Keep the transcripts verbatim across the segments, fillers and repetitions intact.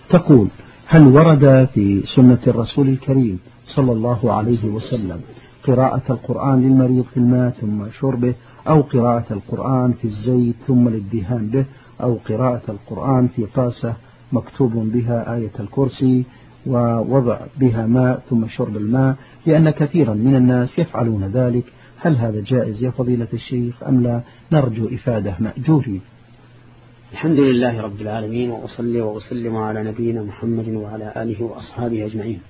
تقول: هل ورد في سنة الرسول الكريم صلى الله عليه وسلم قراءة القرآن للمريض في الماء ثم شربه، أو قراءة القرآن في الزيت ثم الادهان به، أو قراءة القرآن في طاسة مكتوب بها آية الكرسي ووضع بها ماء ثم شرب الماء، لأن كثيرا من الناس يفعلون ذلك؟ هل هذا جائز يا فضيلة الشيخ أم لا؟ نرجو إفادة مأجورين. الحمد لله رب العالمين، وأصلي وأسلم على نبينا محمد وعلى آله وأصحابه أجمعين.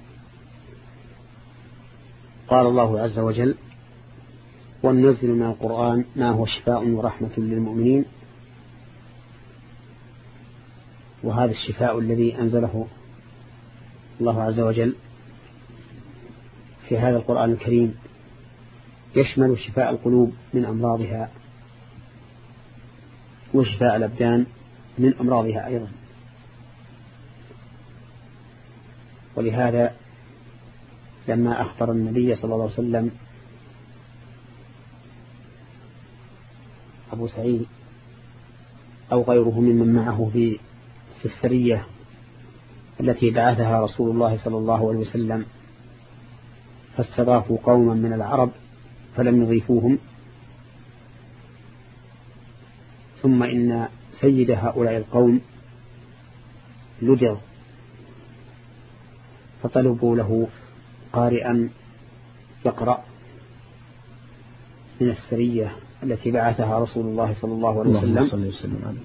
قال الله عز وجل: وننزل من القرآن ما هو شفاء ورحمة للمؤمنين. وهذا الشفاء الذي أنزله الله عز وجل في هذا القرآن الكريم يشمل شفاء القلوب من أمراضها، وشفاء الأبدان من أمراضها أيضا. ولهذا لما أخبر النبي صلى الله عليه وسلم أبو سعيد أو غيره ممن معه في في السرية التي بعثها رسول الله صلى الله عليه وسلم، فاستضافوا قوما من العرب فلم يضيفوهم، ثم إن سيد هؤلاء القوم لجر، فطلبوا له قارئا يقرأ من السرية التي بعثها رسول الله صلى الله عليه وسلم،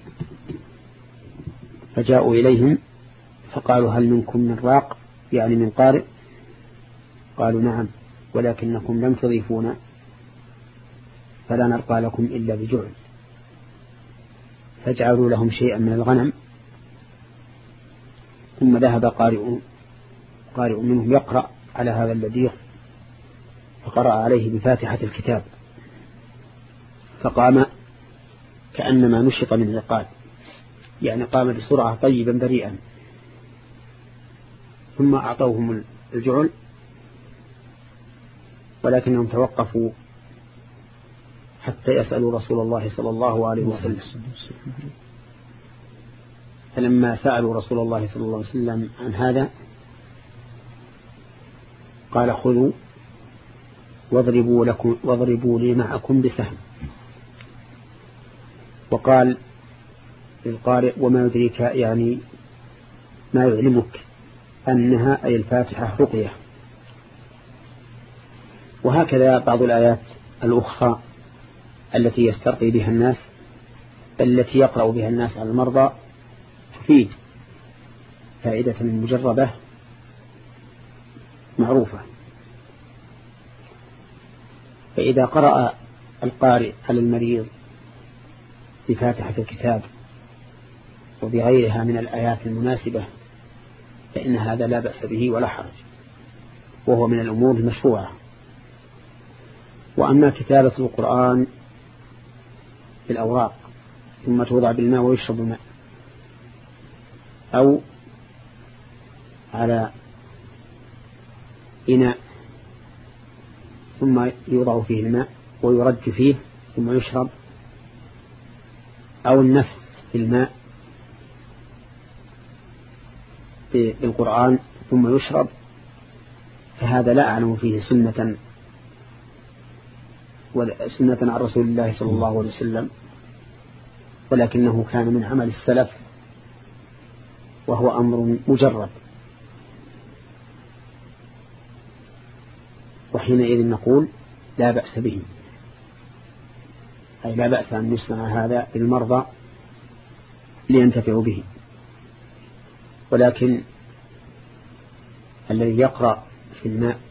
فجاءوا إليهم فقالوا: هل منكم من راق، يعني من قارئ؟ قالوا: نعم، ولكنكم لم تضيفونا فلا نرقى لكم إلا بجعل. فاجعلوا لهم شيئا من الغنم. ثم ذهب قارئ قارئ منهم يقرأ على هذا اللديغ، فقرأ عليه بفاتحة الكتاب، فقام كأنما نشط من عقال، يعني قام بسرعة طيبا بريئا. ثم أعطوهم الجعل، ولكنهم توقفوا حتى يسألوا رسول الله صلى الله عليه وسلم. فلما سألوا رسول الله صلى الله عليه وسلم عن هذا قال: خذوا واضربوا, لكم واضربوا لي معكم بسهم. وقال للقارئ: وما يدريك، يعني ما يعلمك أنها أي الفاتحة رقية. وهكذا بعض الآيات الأخرى التي يسترقي بها الناس، التي يقرأ بها الناس على المرضى، تفيد فائدة مجربة معروفة. فإذا قرأ القارئ على المريض بفاتحة الكتاب وبغيرها من الآيات المناسبة فإن هذا لا بأس به ولا حرج، وهو من الأمور المشروعة. وأما كتابة القرآن في الأوراق ثم توضع بالماء ويشرب الماء، أو على إناء ثم يوضع فيه الماء ويرج فيه ثم يشرب، أو النفس في الماء بالقرآن ثم يشرب، فهذا لا أعلم فيه سنة سنة عن رسول الله صلى الله عليه وسلم، ولكنه كان من عمل السلف، وهو أمر مجرد. وحينئذ نقول لا بأس به، أي لا بأس أن نسمع هذا للمرضى لينتفعوا به. ولكن الذي يقرأ في الماء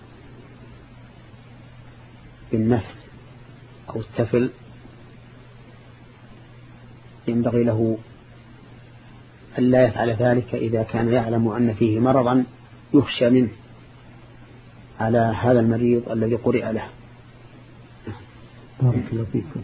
بالنفس أو التفل ينبغي له أن لا يفعل ذلك إذا كان يعلم أن فيه مرضا يخشى منه على هذا المريض الذي قرئ له. بارك الله فيكم.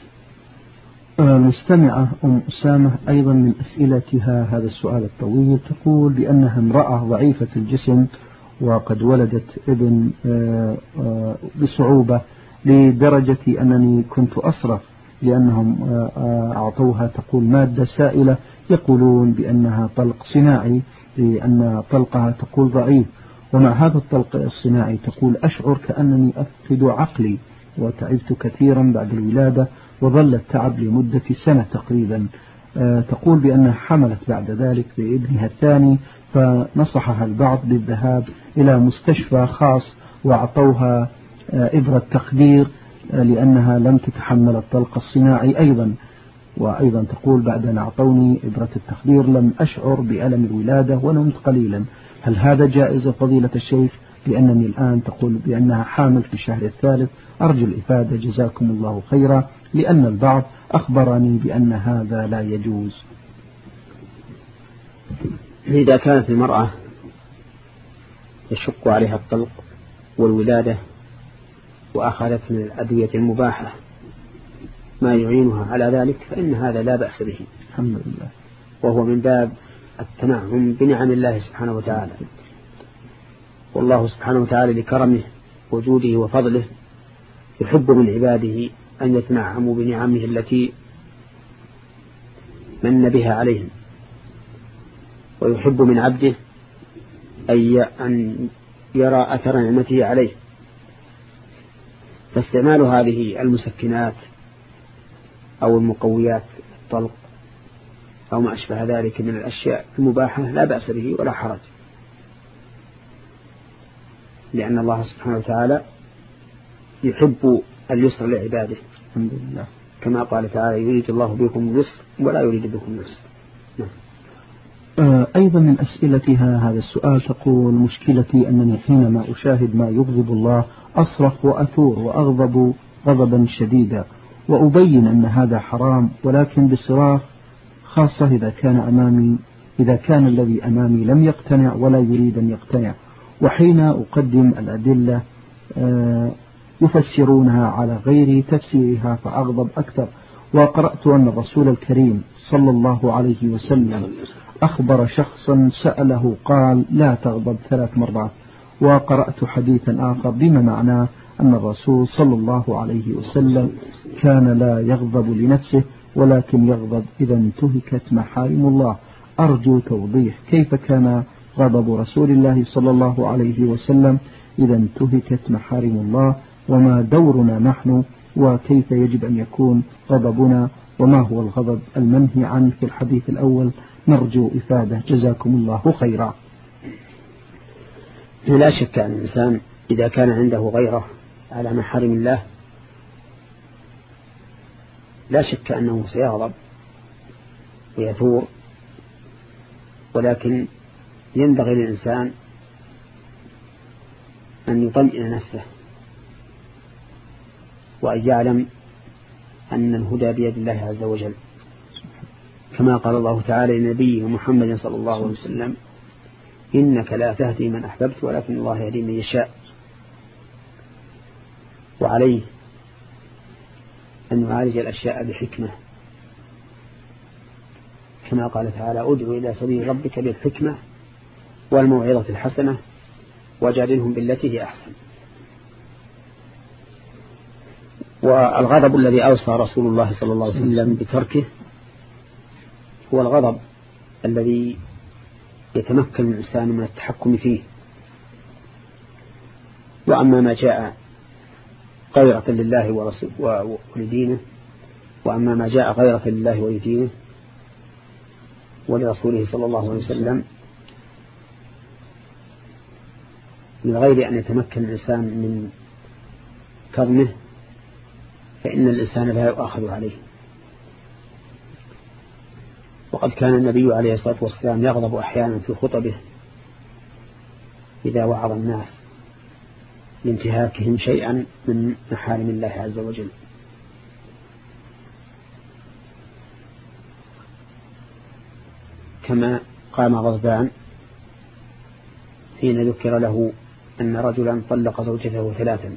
مستمعة أم أسامة أيضا من أسئلتها هذا السؤال الطويل، تقول بأنها امرأة ضعيفة الجسم وقد ولدت ابن بصعوبة، لدرجة أنني كنت أصرخ لأنهم أعطوها تقول مادة سائلة، يقولون بأنها طلق صناعي لأن طلقها تقول ضعيف. ومع هذا الطلق الصناعي تقول أشعر كأنني أفقد عقلي وتعبت كثيرا بعد الولادة، وظل التعب لمدة سنة تقريبا. تقول بأنها حملت بعد ذلك بابنها الثاني، فنصحها البعض بالذهاب إلى مستشفى خاص وأعطوها إبرة تخدير لأنها لم تتحمل الطلق الصناعي أيضا. وأيضا تقول بعد أن أعطوني إبرة التخدير لم أشعر بألم الولادة ونمت قليلا. هل هذا جائز فضيلة الشيخ؟ لأنني الآن تقول بأنها حامل في الشهر الثالث. أرجو الإفادة جزاكم الله خيرا، لأن البعض أخبرني بأن هذا لا يجوز. إذا كانت المرأة يشق عليها الطلق والولادة وأخذت من الأدوية المباحة ما يعينها على ذلك فإن هذا لا بأس به، الحمد لله، وهو من باب التنعم بنعم الله سبحانه وتعالى. والله سبحانه وتعالى لكرمه وجوده وفضله يحب من عباده أن يتنعموا بنعمه التي من بها عليهم، ويحب من عبده أن يرى أثر نعمته عليه. فاستعمال هذه المسكنات أو المقويات الطلق أو ما أشبه ذلك من الأشياء المباحة لا بأس به ولا حرج، لأن الله سبحانه وتعالى يحب اليسر لعباده، الحمد لله، كما قال تعالى يريد الله بكم اليسر ولا يريد بكم العسر. أيضا من أسئلتها هذا السؤال، تقول مشكلتي أنني حينما أشاهد ما يغضب الله أصرخ وأثور وأغضب غضبا شديدا، وأبين أن هذا حرام، ولكن بصراخ، خاصة إذا كان أمامي إذا كان الذي أمامي لم يقتنع ولا يريد أن يقتنع. وحين أقدم الأدلة يفسرونها على غير تفسيرها فأغضب أكثر. وقرأت أن الرسول الكريم صلى الله عليه وسلم أخبر شخصا سأله قال لا تغضب ثلاث مرات. وقرأت حديثا آخر بما معناه أن الرسول صلى الله عليه وسلم كان لا يغضب لنفسه ولكن يغضب إذا انتهكت محارم الله. أرجو توضيح كيف كان غضب رسول الله صلى الله عليه وسلم إذا انتهكت محارم الله، وما دورنا نحن، وكيف يجب أن يكون غضبنا، وما هو الغضب المنهي عنه في الحديث الأول. نرجو إفادة جزاكم الله خيرا. لا شك أن الإنسان إذا كان عنده غيرة على محارم الله لا شك أنه سيغضب ويثور، ولكن ينبغي للإنسان أن يطمئن نفسه وأن يعلم أن الهدى بيد الله عز وجل، كما قال الله تعالى لنبيه محمد صلى الله عليه وسلم إنك لا تهدي من أحببت ولكن الله يهدي من يشاء. وعليه أن يعالج الأشياء بحكمة، كما قال تعالى ادعو إلى سبيل ربك بالحكمة والموعظة الحسنة وجادلهم بالتي هي أحسن. والغضب الذي أوصى رسول الله صلى الله عليه وسلم بتركه هو الغضب الذي يتمكن الإنسان من التحكم فيه. وأما ما جاء غيرة لله ولدينه وأما ما جاء غيرة لله ولدينه ولرسوله صلى الله عليه وسلم من غير أن يتمكن الإنسان من كظمه فإن الإنسان لا يؤاخذ عليه. وقد كان النبي عليه الصلاة والسلام يغضب أحيانا في خطبه إذا وعظ الناس لانتهاكهم شيئا من محارم الله عز وجل. كما قام غضبان حين ذكر له أن رجلا طلق زوجته ثلاثا،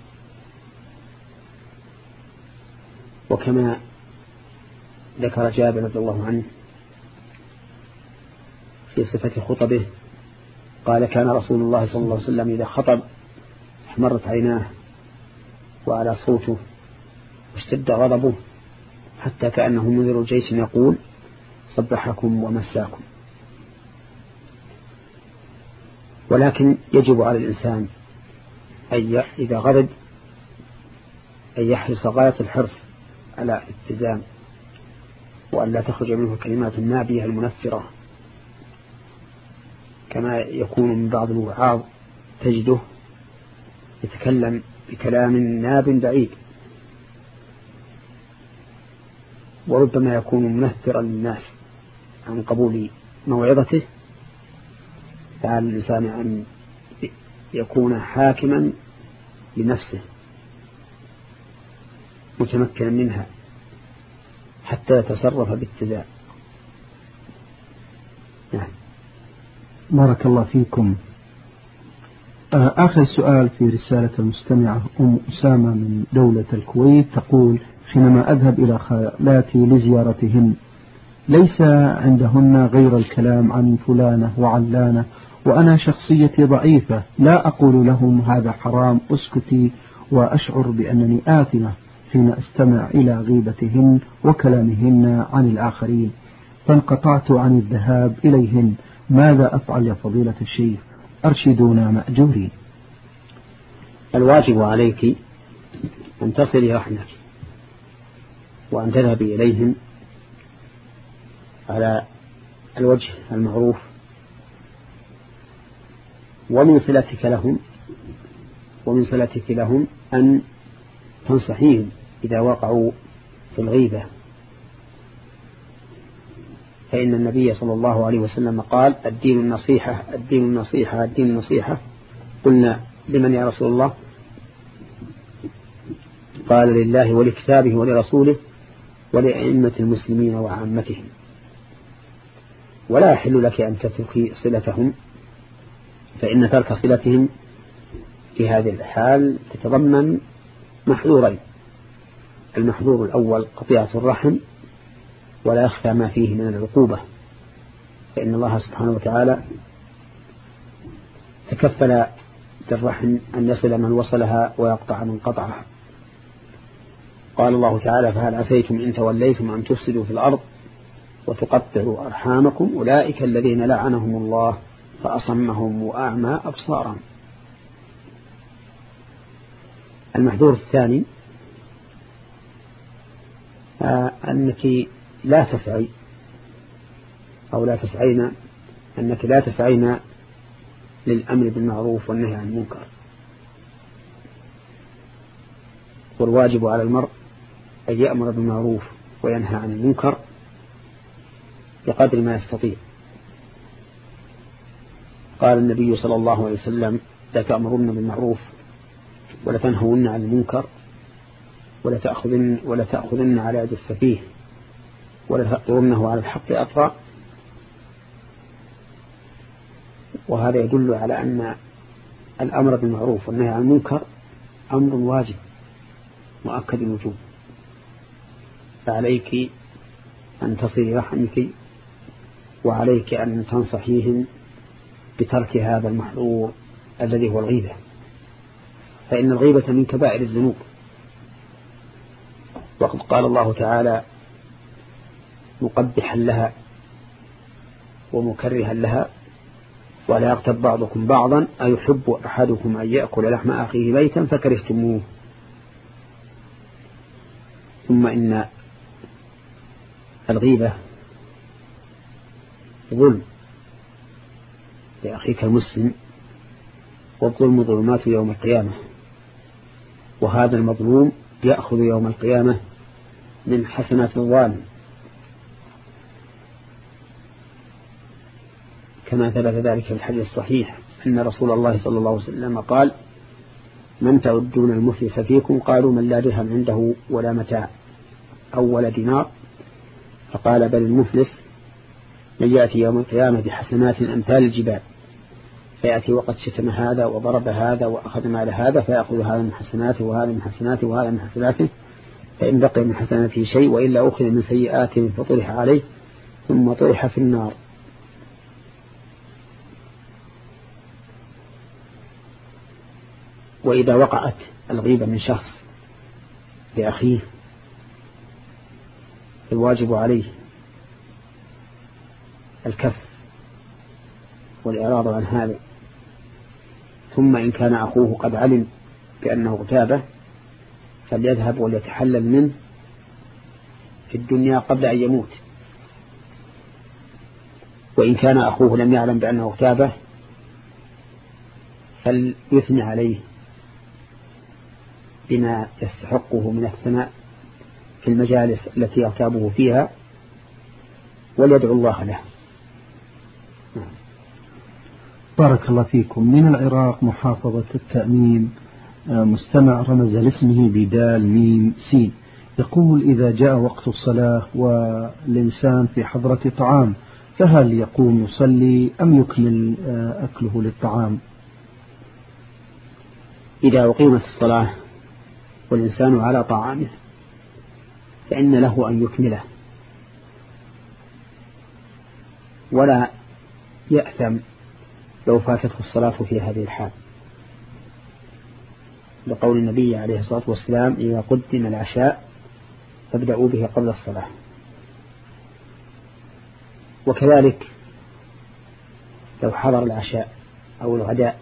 وكما ذكر جابر رضي الله عنه في صفة خطبه قال كان رسول الله صلى الله عليه وسلم إذا خطب احمرت عيناه وعلى صوته واشتد غضبه حتى كأنه منذر جيش يقول صبحكم ومساكم. ولكن يجب على الإنسان أن إذا غضب أن يحرص غاية الحرص على التزام، وأن لا تخرج منه كلمات النابية المنفرة كما يكون من بعض الوعاظ، تجده يتكلم بكلام ناب بعيد وربما يكون منفرا للناس عن قبول موعظته. فعلى الإنسان أن يكون حاكما لنفسه متمكنا منها حتى يتصرف باتزان. نعم. بارك الله فيكم. آخر سؤال في رسالة المستمعة أم أسامة من دولة الكويت تقول: حينما أذهب إلى خالاتي لزيارتهن ليس عندهن غير الكلام عن فلانة وعلانة، وأنا شخصيتي ضعيفة لا أقول لهم هذا حرام أسكتي، وأشعر بأنني آثمة حين أستمع إلى غيبتهن وكلامهن عن الآخرين، فانقطعت عن الذهاب إليهن. ماذا أفعل يا فضيلة الشيخ؟ أرشدونا مأجورين. الواجب عليك أن تصلي رحمك وأن تذهبي إليهم على الوجه المعروف، ومن صلتك لهم ومن صلتك لهم أن تنصحيهم إذا وقعوا في الغيبة، فإن النبي صلى الله عليه وسلم قال: الدين النصيحة الدين النصيحة الدين النصيحة. قلنا: لمن يا رسول الله؟ قال: لله ولكتابه ولرسوله ولأئمة المسلمين وعامتهم. ولا يحل لك أن تتركي صلتهم، فإن ترك صلتهم في هذه الحال تتضمن محظورين: المحظور الأول قطيعة الرحم، ولا يخفى ما فيه من العقوبة، فإن الله سبحانه وتعالى تكفل بالرحم أن يصل من وصلها ويقطع من قطعها. قال الله تعالى: فهل عسيتم إن توليتم أن تفسدوا في الأرض وتقطعوا أرحامكم أولئك الذين لعنهم الله فأصمهم وأعمى أبصارهم. المحذور الثاني آه أنك لا تسعي أو لا تسعين أنك لا تسعين للأمر بالمعروف والنهي عن المنكر. والواجب على المرء أن يأمر بالمعروف وينهى عن المنكر بقدر ما يستطيع. قال النبي صلى الله عليه وسلم: لا تأمرن بالمعروف ولا تنهون عن المنكر ولا تأخذن, ولا تأخذن على يد السفيه ولا تأطرنه على الحق أطرا. وهذا يدل على أن الأمر بالمعروف والنهي عن المنكر أمر واجب مؤكد الوجوب، فعليك أن تصلي رحمك، وعليك أن تنصحيهم بترك هذا المحظور الذي هو الغيبة، فإن الغيبة من كبائر الذنوب. وقد قال الله تعالى مقبحا لها ومكرها لها: ولا يغتب بعضكم بعضا أيحب أحدكم أن يأكل لحم أخيه ميتا فكرهتموه. ثم إن الغيبة ظلم لأخيك المسلم، والظلم ظلمات يوم القيامة، وهذا المظلوم يأخذ يوم القيامة من حسنات الظالم، كما ثبت ذلك في الحديث الصحيح أن رسول الله صلى الله عليه وسلم قال: من تعدون المفلس فيكم؟ قالوا: من لا درهم عنده ولا متاع أو ولا دينار. فقال: بل المفلس من يأتي يوم القيامة بحسنات أمثال الجبال، فيأتي وقد شتم هذا وضرب هذا وأخذ مال هذا، فيأخذ هذا من حسناته وهذا من حسناته وهذا من حسناته، فإن بقي من حسناته شيء وإلا أخذ من سيئاته فطرح عليه ثم طرح في النار. وإذا وقعت الغيبة من شخص لأخيه الواجب عليه الكف والإعراض عن هذا. ثم إن كان أخوه قد علم بأنه اغتابه فليذهب وليتحلل منه في الدنيا قبل أن يموت. وإن كان أخوه لم يعلم بأنه اغتابه فليثني عليه بما يستحقه من الثناء في المجالس التي يغتابه فيها وليدعو الله له. بارك الله فيكم. من العراق محافظة التأمين مستمع رمز لاسمه بدال ميم سين، يقول: إذا جاء وقت الصلاة والإنسان في حضرة طعام فهل يقوم يصلي أم يكمل أكله للطعام؟ إذا أقيمت الصلاة والإنسان على طعامه فإن له أن يكمله ولا يأثم لو فاتته الصلاة في هذه الحال، لقول النبي عليه الصلاة والسلام: إذا قدم العشاء فابدأوا به قبل الصلاة. وكذلك لو حضر العشاء أو الغداء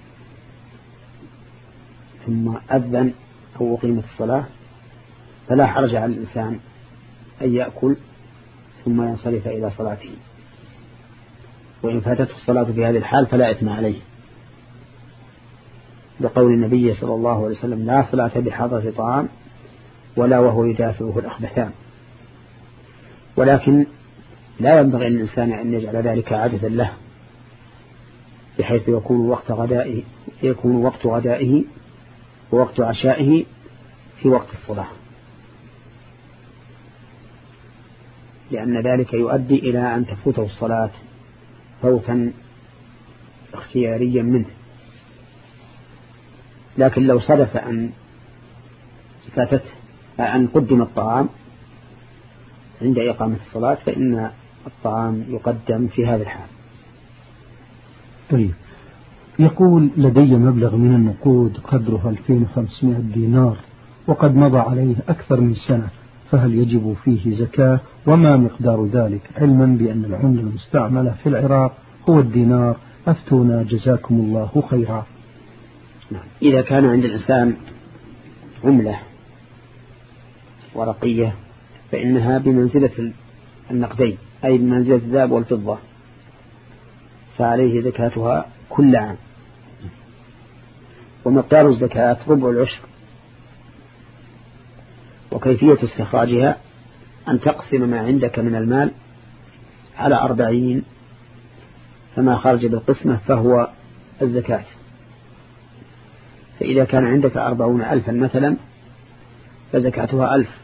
ثم أذن أو أقيمت الصلاة فلا حرج على الإنسان أن يأكل ثم ينصرف إلى صلاته، وإن فاتته الصلاة في هذه الحال فلا إثم عليه، لقول النبي صلى الله عليه وسلم: لا صلاة بحضرة طعام ولا وهو يدافعه الأخبثان. ولكن لا ينبغي للإنسان أن يجعل ذلك عادة له، بحيث يكون وقت غدائه يكون وقت غدائه ووقت عشائه في وقت الصلاة، لأن ذلك يؤدي إلى أن تفوته الصلاة فوتا اختياريا منه. لكن لو صدف أن فاتت أن قدم الطعام عند إقامة الصلاة فإن الطعام يقدم في هذا الحال. طيب، يقول: لدي مبلغ من النقود قدره ألفين وخمسمائة دينار وقد مضى عليه أكثر من سنة، فهل يجب فيه زكاة؟ وما مقدار ذلك، علما بأن العملة المستعملة في العراق هو الدينار؟ أفتونا جزاكم الله خيرا. إذا كان عند الإنسان عملة ورقية فإنها بمنزلة النقدين، أي بمنزلة الذهب والفضة، فعليه زكاتها كل عام. ومقدار الزكاة ربع العشر. وكيفية استخراجها أن تقسم ما عندك من المال على أربعين، فما خرج بالقسمة فهو الزكاة. فإذا كان عندك أربعون ألفا مثلا فزكاتها ألف،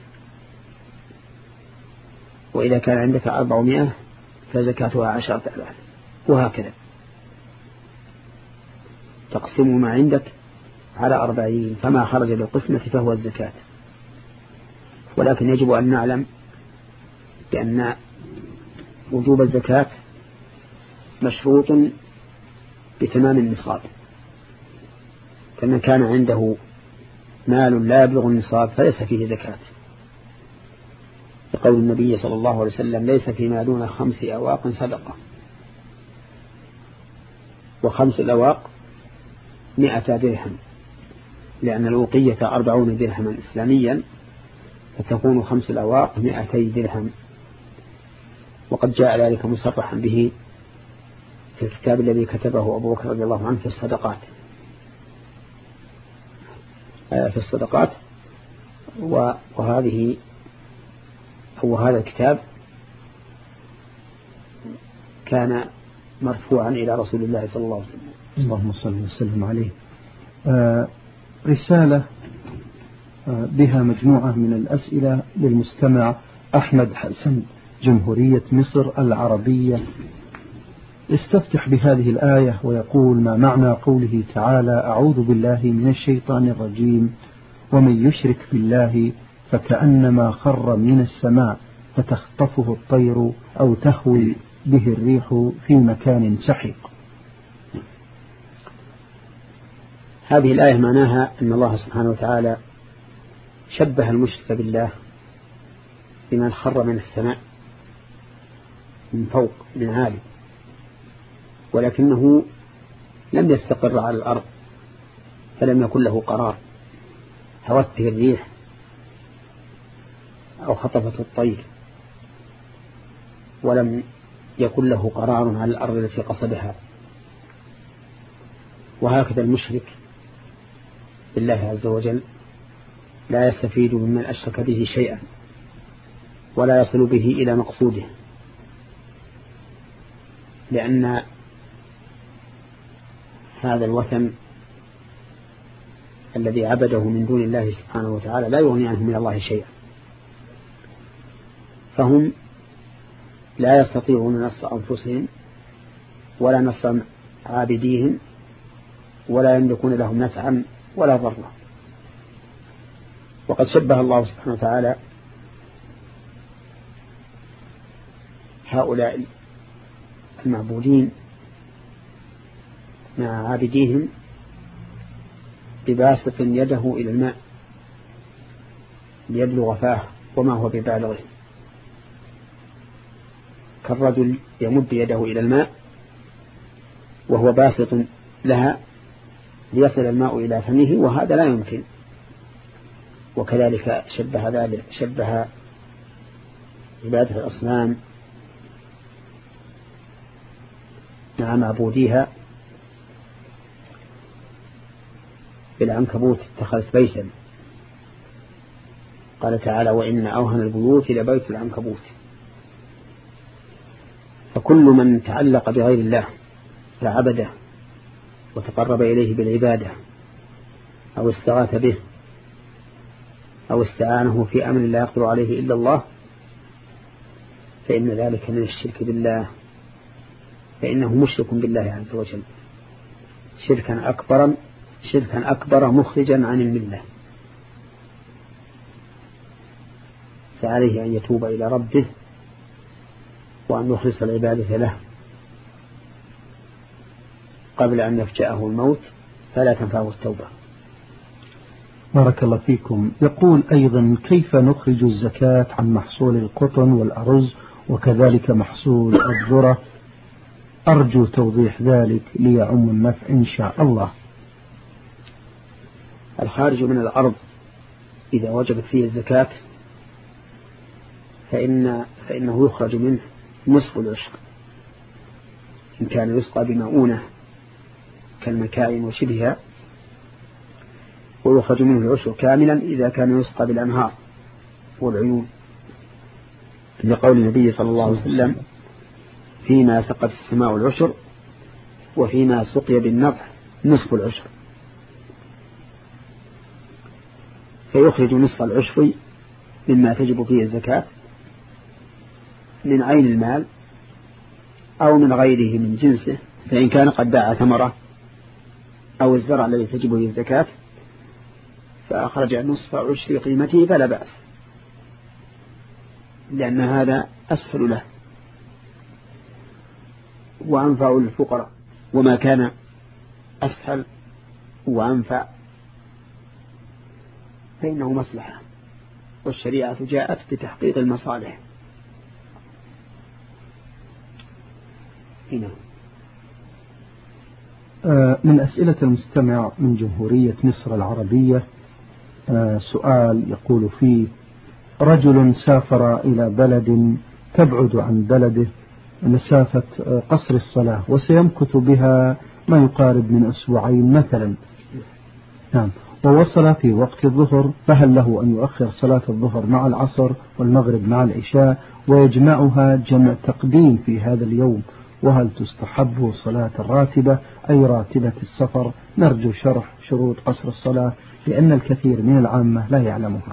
وإذا كان عندك أربعمائة فزكاتها عشرة ألاف، وهكذا تقسم ما عندك على أربعين، فما خرج بالقسمة فهو الزكاة. ولكن يجب أن نعلم بأن وجوب الزكاة مشروط بتمام النصاب، فمن كان عنده مال لا يبلغ النصاب فليس فيه زكاة، لقول النبي صلى الله عليه وسلم: ليس فيما دون خمس أواق صدقة. وخمس الأواق مئة درهم، لأن الأوقية أربعون درهما إسلاميا، فتكون خمس الأواق مئتي درهم. وقد جاء ذلك مصرحا به في الكتاب الذي كتبه أبو بكر رضي الله عنه في الصدقات في الصدقات وهذه هو هذا الكتاب كان مرفوعا إلى رسول الله صلى الله عليه وسلم. اللهم صل وسلم عليه. آه رسالة آه بها مجموعة من الأسئلة للمستمع أحمد حسن، جمهورية مصر العربية، استفتح بهذه الآية ويقول: ما معنى قوله تعالى: أعوذ بالله من الشيطان الرجيم، ومن يشرك بالله فكأنما خر من السماء فتخطفه الطير أو تهوي به الريح في مكان سحيق. هذه الآية معناها أن الله سبحانه وتعالى شبه المشرك بالله بمن خر من السماء من فوق من عالي، ولكنه لم يستقر على الأرض فلم يكن له قرار، هوته الريح أو خطفته الطير، ولم يكن له قرار على الأرض التي قصدها. وهكذا المشرك بالله عز وجل لا يستفيد ممن أشرك به شيئا ولا يصل به إلى مقصوده، لأن هذا الوثن الذي عبده من دون الله سبحانه وتعالى لا يغني عنه من الله شيئا، فهم لا يستطيعون نصر أنفسهم ولا نصر عابديهم ولا يملكون لهم نفعا ولا ضرا. وقد شبه الله سبحانه وتعالى هؤلاء المعبودين مع عابديهم بباسط يده إلى الماء ليبلغ فاه وما هو ببالغه، كالرجل يمد يده إلى الماء وهو باسط لها ليصل الماء إلى فمه، وهذا لا يمكن. وكذلك شبه ذلك شبه عبادة الأصنام مع معبوديها بالعنكبوت اتخذت بيتا، قال تعالى: وإن أوهن البيوت لبيت العنكبوت. فكل من تعلق بغير الله فعبده وتقرب إليه بالعبادة أو استغاث به أو استعانه في أمر لا يقدر عليه إلا الله فإن ذلك من الشرك بالله، فإنه مشرك بالله عز وجل شركا أكبر شركا أكبر مخرجا عن الملة. فعليه أن يتوب إلى ربه وأن يخلص العبادة له قبل أن يفجأه الموت فلا تنفعه التوبة. بارك الله فيكم. يقول أيضا: كيف نخرج الزكاة عن محصول القطن والأرز وكذلك محصول الذرة؟ أرجو توضيح ذلك ليعم النفع إن شاء الله. الخارج من الأرض إذا وجبت فيه الزكاة فإن فإنه يخرج منه نصف العشر إن كان يسقى بمؤونة كالمكائن وشبهها، ويخرج منه العشر كاملا إذا كان يسقى بالأنهار والعيون، لقول النبي صلى الله عليه وسلم: فيما سقت السماء العشر وفيما سقي بالنضح نصف العشر. فيخرج نصف العشر مما تجب فيه الزكاة من عين المال أو من غيره من جنسه، فإن كان قد باع ثمرة أو الزرع الذي تجب فيه الزكاة فأخرج نصف عشر قيمته فلا بأس، لأن هذا أسهل له وأنفع للفقراء، وما كان أسهل وأنفع فإنه مصلحة، والشريعة جاءت بتحقيق المصالح. هنا من أسئلة المستمع من جمهورية مصر العربية سؤال يقول فيه: رجل سافر إلى بلد تبعد عن بلده مسافة قصر الصلاة وسيمكث بها ما يقارب من أسبوعين مثلا، نعم، ووصل في وقت الظهر، فهل له أن يؤخر صلاة الظهر مع العصر والمغرب مع العشاء ويجمعها جمع تقديم في هذا اليوم؟ وهل تستحب صلاة الراتبة أي راتبة السفر؟ نرجو شرح شروط قصر الصلاة لأن الكثير من العامة لا يعلمها.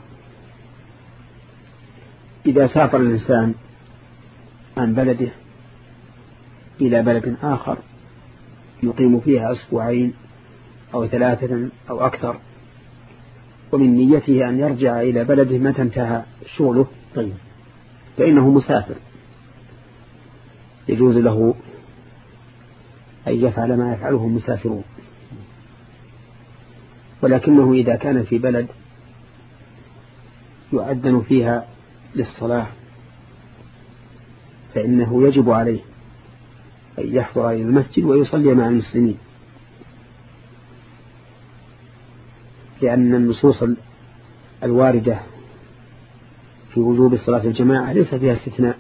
إذا سافر الإنسان عن بلده إلى بلد آخر يقيم فيها أسبوعين أو ثلاثة أو أكثر، ومن نيته أن يرجع إلى بلده متى انتهى شغله، طيب، فإنه مسافر يجوز له أن يفعل ما يفعله المسافرون. ولكنه إذا كان في بلد يؤذن فيها للصلاة فإنه يجب عليه أن يحضر إلى المسجد ويصلي مع المسلمين، لأن النصوص الواردة في وجوب صلاة الجماعة ليس فيها استثناء،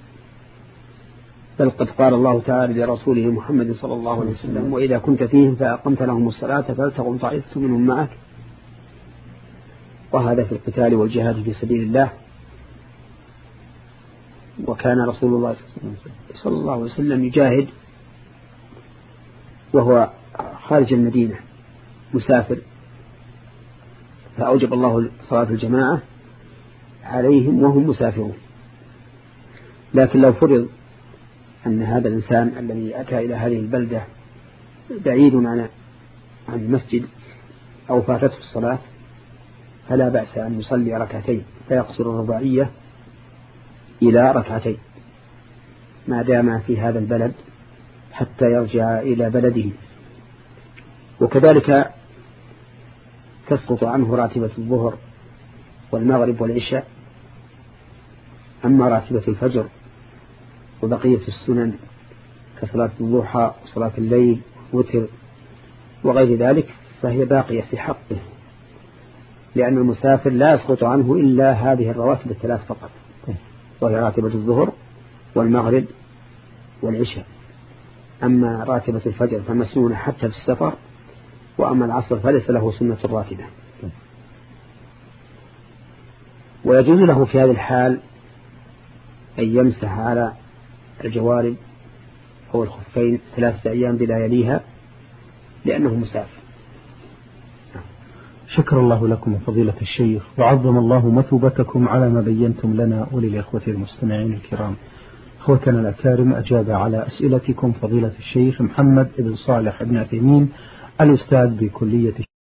بل قد قال الله تعالى لرسوله محمد صلى الله عليه وسلم: وإذا كنت فيهم فأقمت لهم الصلاة فلتقم طائفة منهم معك، وهذا في القتال والجهاد في سبيل الله. وكان رسول الله صلى الله عليه وسلم يجاهد وهو خارج المدينة مسافر، فأوجب الله صلاة الجماعة عليهم وهم مسافرون. لكن لو فرض أن هذا الإنسان الذي أتى إلى هذه البلدة بعيد عن عن المسجد أو فاتته الصلاة فلا بأس أن يصلي ركعتين، فيقصر الرباعية إلى ركعتين ما دام في هذا البلد حتى يرجع إلى بلده. وكذلك تسقط عنه راتبة الظهر والمغرب والعشاء. أما راتبة الفجر وبقية السنن كصلاة الضحى وصلاة الليل وتر وغير ذلك فهي باقية في حقه، لأن المسافر لا يسقط عنه إلا هذه الرواتب الثلاث فقط، وهي راتبة الظهر والمغرب والعشاء. أما راتبة الفجر فمسنونة حتى في السفر، وأما العصر فليس له سنة راتبة. ويجوز له في هذه الحال أن يمسح على الجوارب أو الخفين ثلاثة أيام بلا يليها لأنه مسافر. شكر الله لكم فضيلة الشيخ، وعظم الله مثوبتكم على ما بينتم لنا وللإخوة المستمعين الكرام. أخوتنا الأكارم، أجاب على أسئلتكم فضيلة الشيخ محمد بن صالح بن عثيمين الأستاذ بكلية